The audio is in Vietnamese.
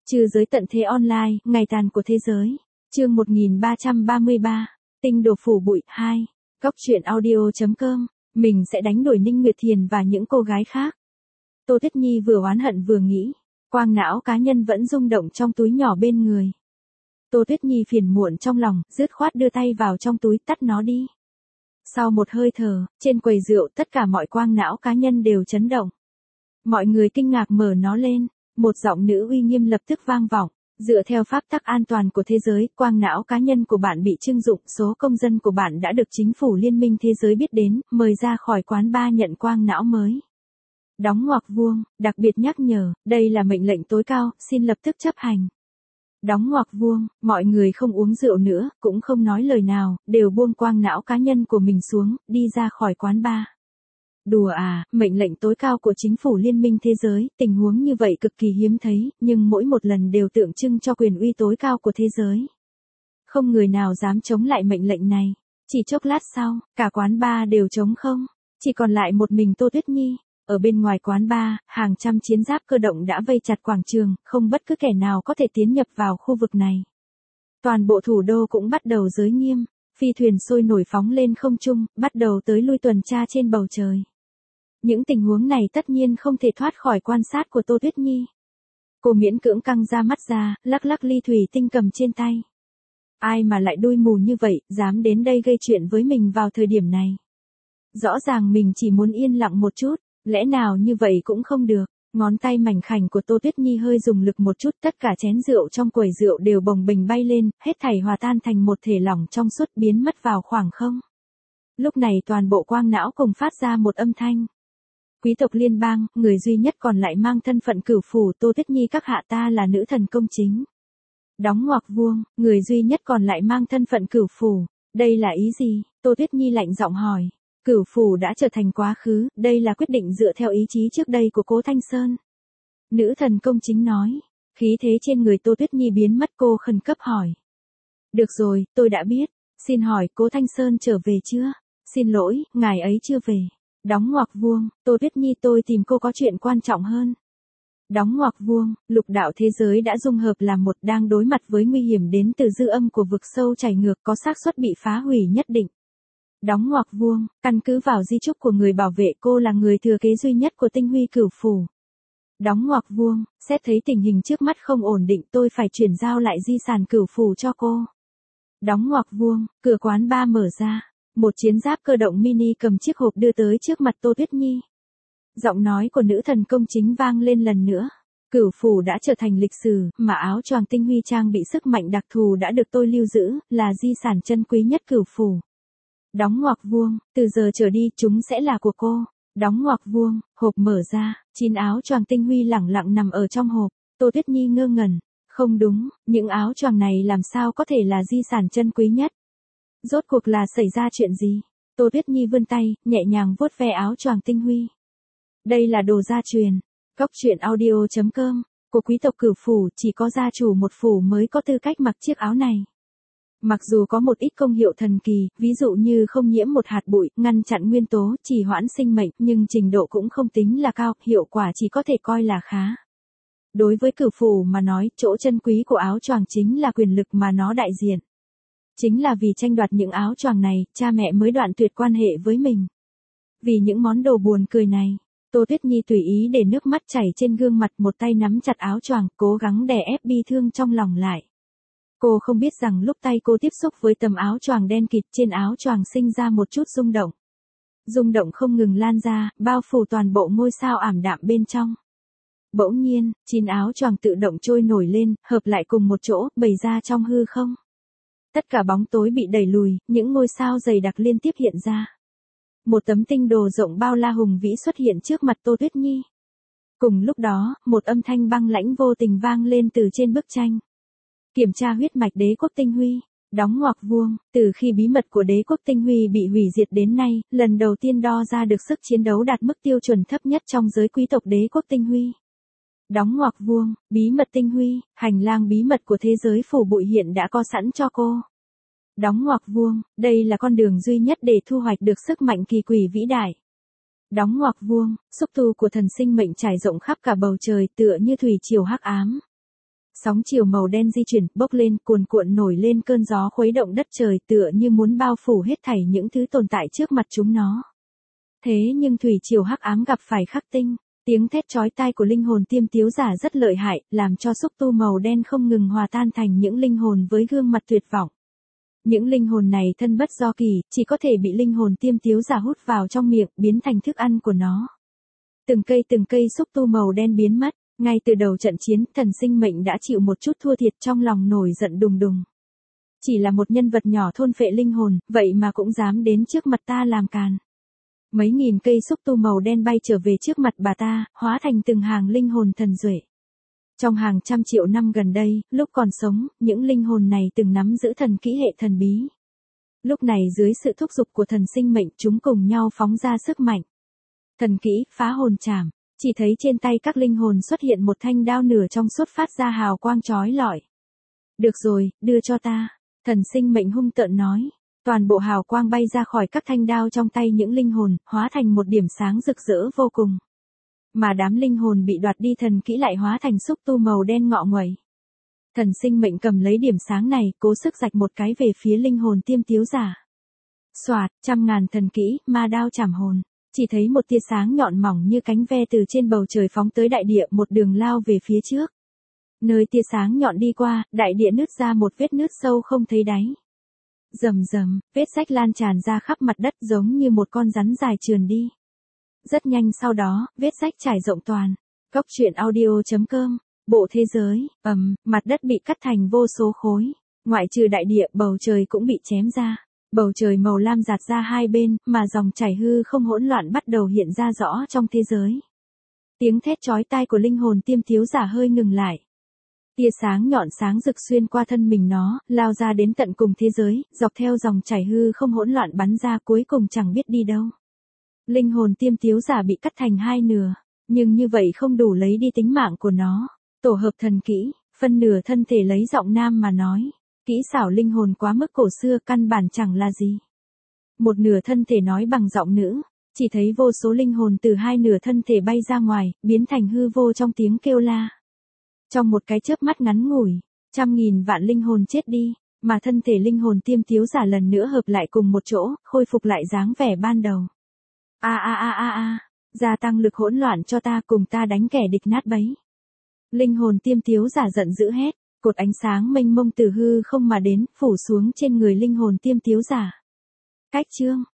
Trừ giới tận thế online, ngày tàn của thế giới. Chương 1333. Tinh đồ phủ bụi 2. Góc truyện audio.com. Mình sẽ đánh đuổi Ninh Nguyệt Thiền và những cô gái khác. Tô Tuyết Nhi vừa oán hận vừa nghĩ. Quang não cá nhân vẫn rung động trong túi nhỏ bên người. Tô Tuyết Nhi phiền muộn trong lòng, dứt khoát đưa tay vào trong túi tắt nó đi. Sau một hơi thở, trên quầy rượu tất cả mọi quang não cá nhân đều chấn động. Mọi người kinh ngạc mở nó lên. Một giọng nữ uy nghiêm lập tức vang vọng. Dựa theo pháp tắc an toàn của thế giới, quang não cá nhân của bạn bị trưng dụng, số công dân của bạn đã được chính phủ Liên minh thế giới biết đến, mời ra khỏi quán bar nhận quang não mới. Đóng ngoặc vuông, đặc biệt nhắc nhở, đây là mệnh lệnh tối cao, xin lập tức chấp hành. Đóng ngoặc vuông, mọi người không uống rượu nữa, cũng không nói lời nào, đều buông quang não cá nhân của mình xuống, đi ra khỏi quán bar. Đùa à, mệnh lệnh tối cao của chính phủ Liên minh thế giới, tình huống như vậy cực kỳ hiếm thấy, nhưng mỗi một lần đều tượng trưng cho quyền uy tối cao của thế giới. Không người nào dám chống lại mệnh lệnh này. Chỉ chốc lát sau, cả quán bar đều trống không, chỉ còn lại một mình Tô Tuyết Nhi. Ở bên ngoài quán bar, hàng trăm chiến giáp cơ động đã vây chặt quảng trường, không bất cứ kẻ nào có thể tiến nhập vào khu vực này. Toàn bộ thủ đô cũng bắt đầu giới nghiêm, phi thuyền sôi nổi phóng lên không trung, bắt đầu tới lui tuần tra trên bầu trời. Những tình huống này tất nhiên không thể thoát khỏi quan sát của Tô Tuyết Nhi. Cô miễn cưỡng căng ra mắt ra, lắc lắc ly thủy tinh cầm trên tay. Ai mà lại đuôi mù như vậy, dám đến đây gây chuyện với mình vào thời điểm này. Rõ ràng mình chỉ muốn yên lặng một chút, lẽ nào như vậy cũng không được. Ngón tay mảnh khảnh của Tô Tuyết Nhi hơi dùng lực một chút, tất cả chén rượu trong quầy rượu đều bồng bềnh bay lên, hết thảy hòa tan thành một thể lỏng trong suốt biến mất vào khoảng không. Lúc này toàn bộ quang não cùng phát ra một âm thanh. Quý tộc liên bang, người duy nhất còn lại mang thân phận cửu phủ, Tô Tuyết Nhi các hạ, ta là nữ thần công chính. Đóng ngoặc vuông, người duy nhất còn lại mang thân phận cửu phủ, đây là ý gì? Tô Tuyết Nhi lạnh giọng hỏi. Cửu phủ đã trở thành quá khứ, đây là quyết định dựa theo ý chí trước đây của Cố Thanh Sơn. Nữ thần công chính nói. Khí thế trên người Tô Tuyết Nhi biến mất, cô khẩn cấp hỏi. Được rồi, tôi đã biết. Xin hỏi Cố Thanh Sơn trở về chưa? Xin lỗi, ngài ấy chưa về. Đóng ngoặc vuông, Tô Tuyết Nhi, tôi tìm cô có chuyện quan trọng hơn. Đóng ngoặc vuông, lục đạo thế giới đã dung hợp làm một, đang đối mặt với nguy hiểm đến từ dư âm của vực sâu chảy ngược, có xác suất bị phá hủy nhất định. Đóng ngoặc vuông, căn cứ vào di chúc của người bảo vệ, cô là người thừa kế duy nhất của tinh huy cửu phủ. Đóng ngoặc vuông, xét thấy tình hình trước mắt không ổn định, tôi phải chuyển giao lại di sản cửu phủ cho cô. Đóng ngoặc vuông, cửa quán bar mở ra. Một chiến giáp cơ động mini cầm chiếc hộp đưa tới trước mặt Tô Tuyết Nhi. Giọng nói của nữ thần công chính vang lên lần nữa. Cửu phủ đã trở thành lịch sử, mà áo choàng tinh huy trang bị sức mạnh đặc thù đã được tôi lưu giữ, là di sản chân quý nhất cửu phủ. Đóng ngoặc vuông, từ giờ trở đi chúng sẽ là của cô. Đóng ngoặc vuông, hộp mở ra, 9 áo choàng tinh huy lẳng lặng nằm ở trong hộp. Tô Tuyết Nhi ngơ ngẩn. Không đúng, những áo choàng này làm sao có thể là di sản chân quý nhất? Rốt cuộc là xảy ra chuyện gì? Tô Tuyết Nhi vươn tay, nhẹ nhàng vuốt ve áo choàng tinh huy. Đây là đồ gia truyền. Góc truyện audio.com. Của quý tộc cửu phủ, chỉ có gia chủ một phủ mới có tư cách mặc chiếc áo này. Mặc dù có một ít công hiệu thần kỳ, ví dụ như không nhiễm một hạt bụi, ngăn chặn nguyên tố, trì hoãn sinh mệnh, nhưng trình độ cũng không tính là cao, hiệu quả chỉ có thể coi là khá. Đối với cửu phủ mà nói, chỗ chân quý của áo choàng chính là quyền lực mà nó đại diện. Chính là vì tranh đoạt những áo choàng này, cha mẹ mới đoạn tuyệt quan hệ với mình. Vì những món đồ buồn cười này, Tô Tuyết Nhi tùy ý để nước mắt chảy trên gương mặt, một tay nắm chặt áo choàng, cố gắng đè ép bi thương trong lòng lại. Cô không biết rằng lúc tay cô tiếp xúc với tấm áo choàng đen kịt, trên áo choàng sinh ra một chút rung động. Rung động không ngừng lan ra, bao phủ toàn bộ ngôi sao ảm đạm bên trong. Bỗng nhiên, 9 áo choàng tự động trôi nổi lên, hợp lại cùng một chỗ, bày ra trong hư không. Tất cả bóng tối bị đẩy lùi, những ngôi sao dày đặc liên tiếp hiện ra. Một tấm tinh đồ rộng bao la hùng vĩ xuất hiện trước mặt Tô Tuyết Nhi. Cùng lúc đó, một âm thanh băng lãnh vô tình vang lên từ trên bức tranh. Kiểm tra huyết mạch đế quốc tinh huy. Đóng ngoặc vuông, từ khi bí mật của đế quốc tinh huy bị hủy diệt đến nay, lần đầu tiên đo ra được sức chiến đấu đạt mức tiêu chuẩn thấp nhất trong giới quý tộc đế quốc tinh huy. Đóng ngoặc vuông, bí mật tinh huy, hành lang bí mật của thế giới phủ bụi hiện đã có sẵn cho cô. Đóng ngoặc vuông, đây là con đường duy nhất để thu hoạch được sức mạnh kỳ quỷ vĩ đại. Đóng ngoặc vuông, xúc tu của thần sinh mệnh trải rộng khắp cả bầu trời, tựa như thủy triều hắc ám. Sóng chiều màu đen di chuyển, bốc lên, cuồn cuộn nổi lên cơn gió khuấy động đất trời tựa như muốn bao phủ hết thảy những thứ tồn tại trước mặt chúng nó. Thế nhưng thủy triều hắc ám gặp phải khắc tinh, tiếng thét chói tai của linh hồn tiêm tiếu giả rất lợi hại, làm cho xúc tu màu đen không ngừng hòa tan thành những linh hồn với gương mặt tuyệt vọng. Những linh hồn này thân bất do kỳ, chỉ có thể bị linh hồn tiêm tiếu giả hút vào trong miệng, biến thành thức ăn của nó. Từng cây xúc tu màu đen biến mất, ngay từ đầu trận chiến, thần sinh mệnh đã chịu một chút thua thiệt trong lòng nổi giận đùng đùng. Chỉ là một nhân vật nhỏ thôn phệ linh hồn, vậy mà cũng dám đến trước mặt ta làm càn. Mấy nghìn cây xúc tu màu đen bay trở về trước mặt bà ta, hóa thành từng hàng linh hồn thần duệ. Trong hàng trăm triệu năm gần đây, lúc còn sống, những linh hồn này từng nắm giữ thần kỹ hệ thần bí. Lúc này dưới sự thúc giục của thần sinh mệnh, chúng cùng nhau phóng ra sức mạnh. Thần kỹ, phá hồn trảm. Chỉ thấy trên tay các linh hồn xuất hiện một thanh đao nửa trong suốt phát ra hào quang chói lọi. Được rồi, đưa cho ta. Thần sinh mệnh hung tợn nói. Toàn bộ hào quang bay ra khỏi các thanh đao trong tay những linh hồn, hóa thành một điểm sáng rực rỡ vô cùng. Mà đám linh hồn bị đoạt đi thần kỹ lại hóa thành xúc tu màu đen ngọ nguậy. Thần sinh mệnh cầm lấy điểm sáng này, cố sức rạch một cái về phía linh hồn tiêm tiếu giả. Soạt, trăm ngàn thần kỹ, ma đao chảm hồn. Chỉ thấy một tia sáng nhọn mỏng như cánh ve từ trên bầu trời phóng tới đại địa, một đường lao về phía trước. Nơi tia sáng nhọn đi qua, đại địa nứt ra một vết nứt sâu không thấy đáy. Rầm rầm, vết rách lan tràn ra khắp mặt đất giống như một con rắn dài trườn đi. Rất nhanh sau đó, vết rách trải rộng toàn. Góc truyện audio.com, bộ thế giới, mặt đất bị cắt thành vô số khối. Ngoại trừ đại địa, bầu trời cũng bị chém ra. Bầu trời màu lam rạt ra hai bên, mà dòng chảy hư không hỗn loạn bắt đầu hiện ra rõ trong thế giới. Tiếng thét chói tai của linh hồn tiêm tiếu giả hơi ngừng lại. Tia sáng nhọn sáng rực xuyên qua thân mình nó, lao ra đến tận cùng thế giới, dọc theo dòng chảy hư không hỗn loạn bắn ra cuối cùng chẳng biết đi đâu. Linh hồn tiêm tiếu giả bị cắt thành hai nửa, nhưng như vậy không đủ lấy đi tính mạng của nó. Tổ hợp thần kỹ, phân nửa thân thể lấy giọng nam mà nói. Kỹ xảo linh hồn quá mức cổ xưa căn bản chẳng là gì. Một nửa thân thể nói bằng giọng nữ, chỉ thấy vô số linh hồn từ hai nửa thân thể bay ra ngoài, biến thành hư vô trong tiếng kêu la. Trong một cái chớp mắt ngắn ngủi, trăm nghìn vạn linh hồn chết đi, mà thân thể linh hồn tiêm tiếu giả lần nữa hợp lại cùng một chỗ, khôi phục lại dáng vẻ ban đầu. Gia tăng lực hỗn loạn cho ta, cùng ta đánh kẻ địch nát bấy. Linh hồn tiêm tiếu giả giận dữ hét. Cột ánh sáng mênh mông từ hư không mà đến, phủ xuống trên người linh hồn tiêm tiếu giả. Cách chương